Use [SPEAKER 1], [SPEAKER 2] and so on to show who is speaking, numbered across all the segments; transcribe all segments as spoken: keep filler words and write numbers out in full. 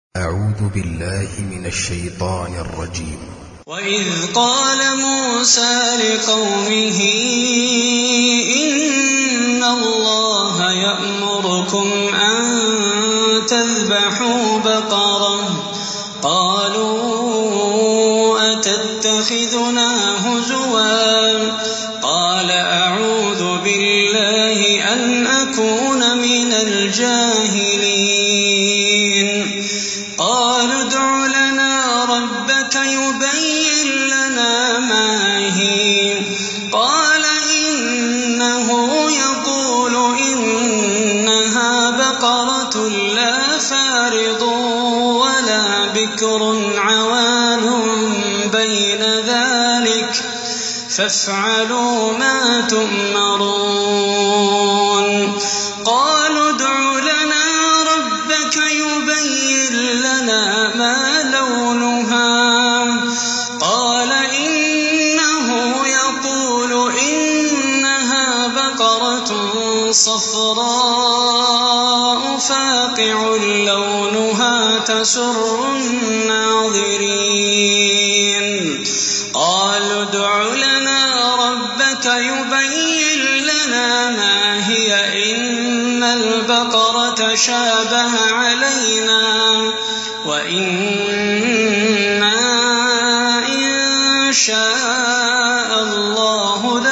[SPEAKER 1] أعوذ بالله من الشيطان الرجيم.
[SPEAKER 2] وإذ قال موسى لقومه إن الله يأمركم أن تذبحوا بقرة قالوا أتتخذنا هزوا قال أعوذ بالله أن أكون من الجاهلين قالوا ادع لنا ربك يبين لنا ما هي قال إنه يقول إنها بقرة لا فارض ولا بكر عوان بين ذلك فافعلوا ما تؤمرون قالوا ادع لنا ربك يبين لنا ما لونها قال إنه يقول إنها بقرة صفراء فاقع لونها تسر الناظرين قالوا ادع لنا ربك يبين لنا ما هي إن البقرة شابه علينا وإنا إن شاء الله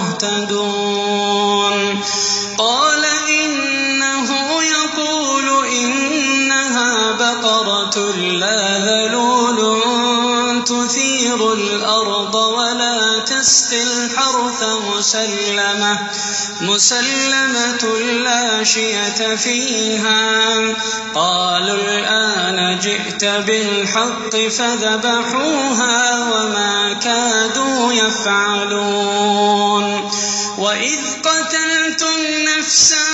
[SPEAKER 2] لمهتدون قال إنه يقول إنها بقرة لا ذلول تثير الأرض ولا تسقي الحرث مسلمة مسلمة لا شية فيها قالوا الآن جئت بالحق فذبحوها وما كادوا يفعلون وإذ قتلتم نفسا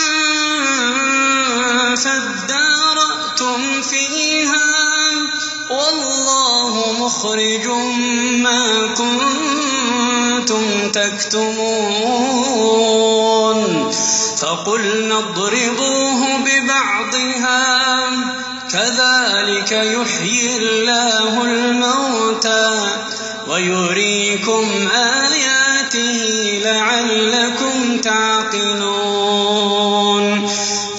[SPEAKER 2] فادارأتم فيها والله مخرج ما كنتم تكتمون فقلنا اضربوه ببعضها كذلك يحيي الله الموتى ويريكم آياته لعلكم تعقلون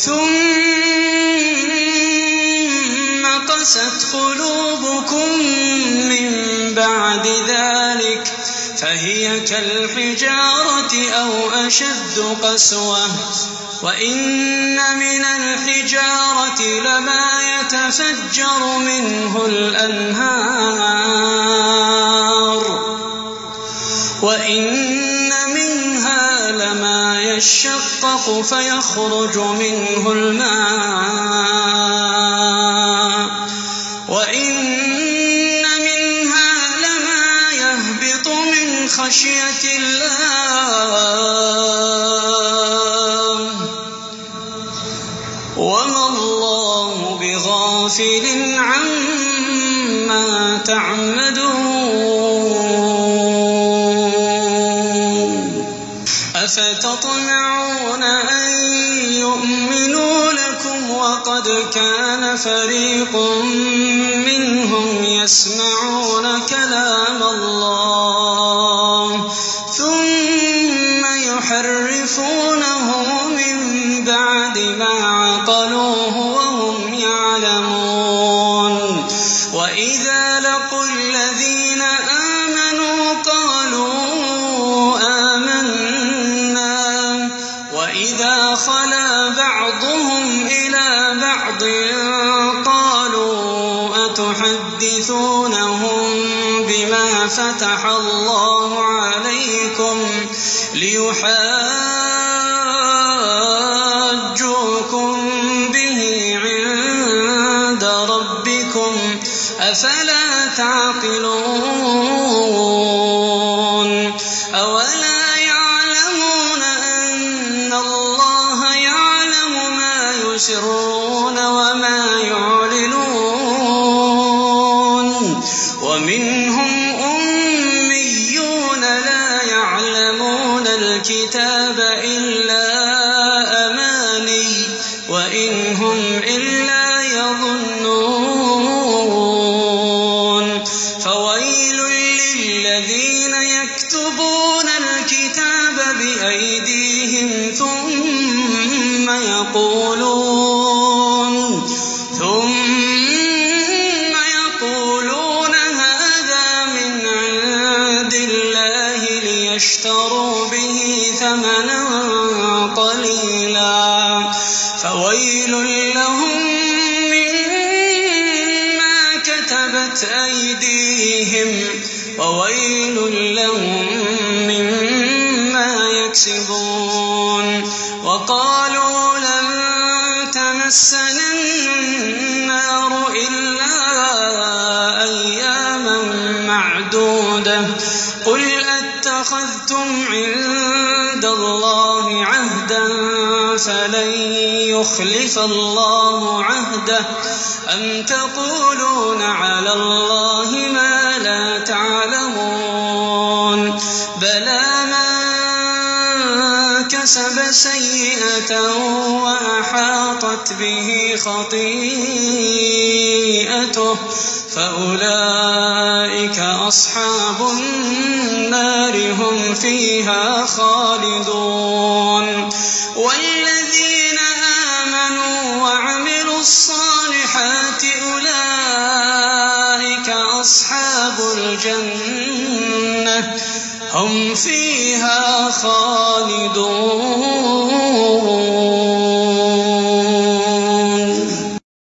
[SPEAKER 2] ثم قست قلوبكم من بعد ذلك فهي كالحجارة أو أشد قسوة وإن من الحجارة لما يتفجر منه الأنهار وإن منها لما يشقق فيخرج منه الماء وإن منها لما يهبط من خشية الله وما الله بغافل عما تعملون أفتطمعون أن يؤمنوا لكم وقد كان فريق منهم يسمعون كلام الله ثم يحرفونه من بعد ما عقلوه وهم يعلمون وإذا لقوا الذين آمنوا قالوا آمنا وإذا خلا بعضهم إلى بعض قالوا أتحدثونهم بما فتح الله عليكم ليحاجوكم به عند ربكم أفلا تعقلون أولا يعلمون أن الله يعلم ما يسرون وما يعلنون ومنهم أميون لا يعلمون الكتاب إلا أماني وإن هم إلا يظنون ثم يقولون هذا من عند الله ليشتروا به ثمنا قليلا فويل لهم مما كتبت أيديهم وويل لهم مما يكسبون. وقالوا لن تمسنا النار إلا أياما معدودة قل أتخذتم عند الله عهدا فلن يخلف الله عهده أم تقولون على الله ما لا تعلمون. بلى من كسب سيئة وأحاطت به خطيئته فأولئك أصحاب النار هم فيها خالدون. والذين آمنوا وعملوا الصالحات أولئك أصحاب الجنة هم فيها خالدون.